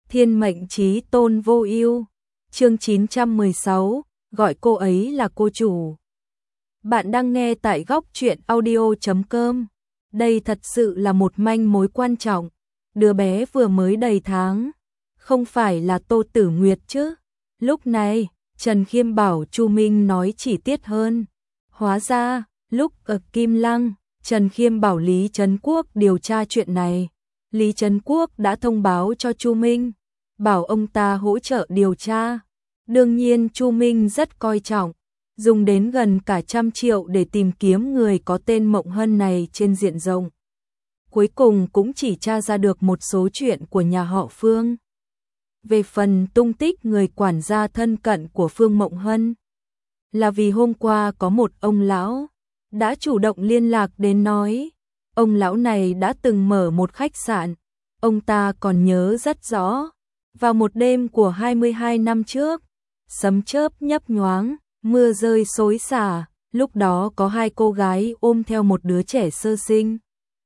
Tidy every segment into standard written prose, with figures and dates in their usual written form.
Thiên mệnh chí tôn vô ưu. Chương 916, gọi cô ấy là cô chủ. Bạn đang nghe tại góc truyện audio.com. Đây thật sự là một manh mối quan trọng. Đứa bé vừa mới đầy tháng, không phải là Tô Tử Nguyệt chứ? Lúc này, Trần Khiêm bảo Chu Minh nói chi tiết hơn. Hóa ra, lúc ở Kim Lăng, Trần Khiêm bảo Lý Trấn Quốc điều tra chuyện này. Lý Trấn Quốc đã thông báo cho Chu Minh, bảo ông ta hỗ trợ điều tra. Đương nhiên Chu Minh rất coi trọng, dùng đến gần cả 100 triệu để tìm kiếm người có tên Mộng Hân này trên diện rộng. Cuối cùng cũng chỉ tra ra được một số chuyện của nhà họ Phương. Về phần tung tích người quản gia thân cận của Phương Mộng Hân, là vì hôm qua có một ông lão đã chủ động liên lạc đến nói, ông lão này đã từng mở một khách sạn, ông ta còn nhớ rất rõ. Vào một đêm của 22 năm trước, sấm chớp nhấp nhoáng, mưa rơi xối xả, lúc đó có 2 cô gái ôm theo một đứa trẻ sơ sinh.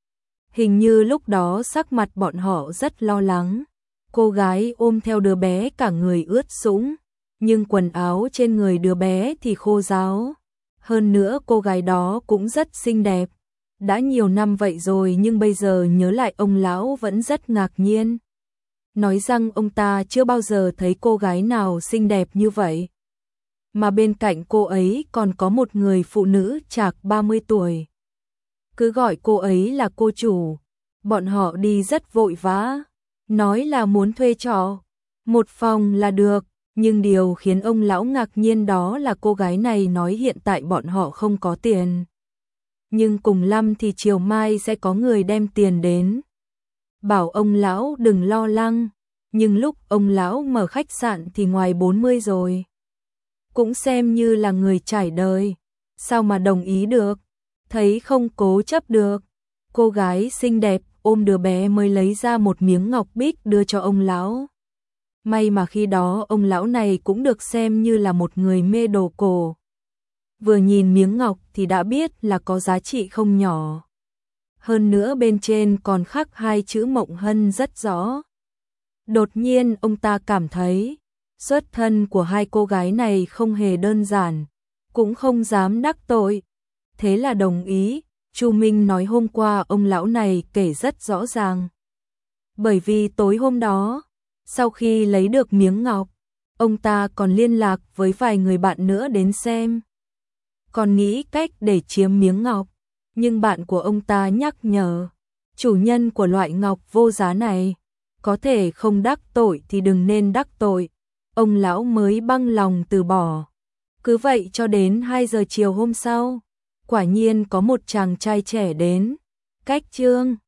Hình như lúc đó sắc mặt bọn họ rất lo lắng. Cô gái ôm theo đứa bé cả người ướt sũng, nhưng quần áo trên người đứa bé thì khô ráo. Hơn nữa cô gái đó cũng rất xinh đẹp. Đã nhiều năm vậy rồi nhưng bây giờ nhớ lại ông lão vẫn rất ngạc nhiên. Nói rằng ông ta chưa bao giờ thấy cô gái nào xinh đẹp như vậy. Mà bên cạnh cô ấy còn có một người phụ nữ chạc 30 tuổi. Cứ gọi cô ấy là cô chủ. Bọn họ đi rất vội vã, nói là muốn thuê trọ 1 phòng là được, nhưng điều khiến ông lão ngạc nhiên đó là cô gái này nói hiện tại bọn họ không có tiền. Nhưng cùng lắm thì chiều mai sẽ có người đem tiền đến. Bảo ông lão đừng lo lắng, nhưng lúc ông lão mở khách sạn thì ngoài 40 rồi. Cũng xem như là người trải đời, sao mà đồng ý được, thấy không cố chấp được. Cô gái xinh đẹp ôm đứa bé mới lấy ra một miếng ngọc bích đưa cho ông lão. May mà khi đó ông lão này cũng được xem như là một người mê đồ cổ. Vừa nhìn miếng ngọc thì đã biết là có giá trị không nhỏ. Hơn nữa bên trên còn khắc 2 chữ Mộng Hân rất rõ. Đột nhiên ông ta cảm thấy xuất thân của 2 cô gái này không hề đơn giản, cũng không dám đắc tội. Thế là đồng ý. Chu Minh nói hôm qua ông lão này kể rất rõ ràng. Bởi vì tối hôm đó, sau khi lấy được miếng ngọc, ông ta còn liên lạc với vài người bạn nữa đến xem. Còn nghĩ cách để chiếm miếng ngọc, nhưng bạn của ông ta nhắc nhở, chủ nhân của loại ngọc vô giá này, có thể không đắc tội thì đừng nên đắc tội. Ông lão mới băng lòng từ bỏ. Cứ vậy cho đến 2 giờ chiều hôm sau, quả nhiên có một chàng trai trẻ đến. Cách Trương,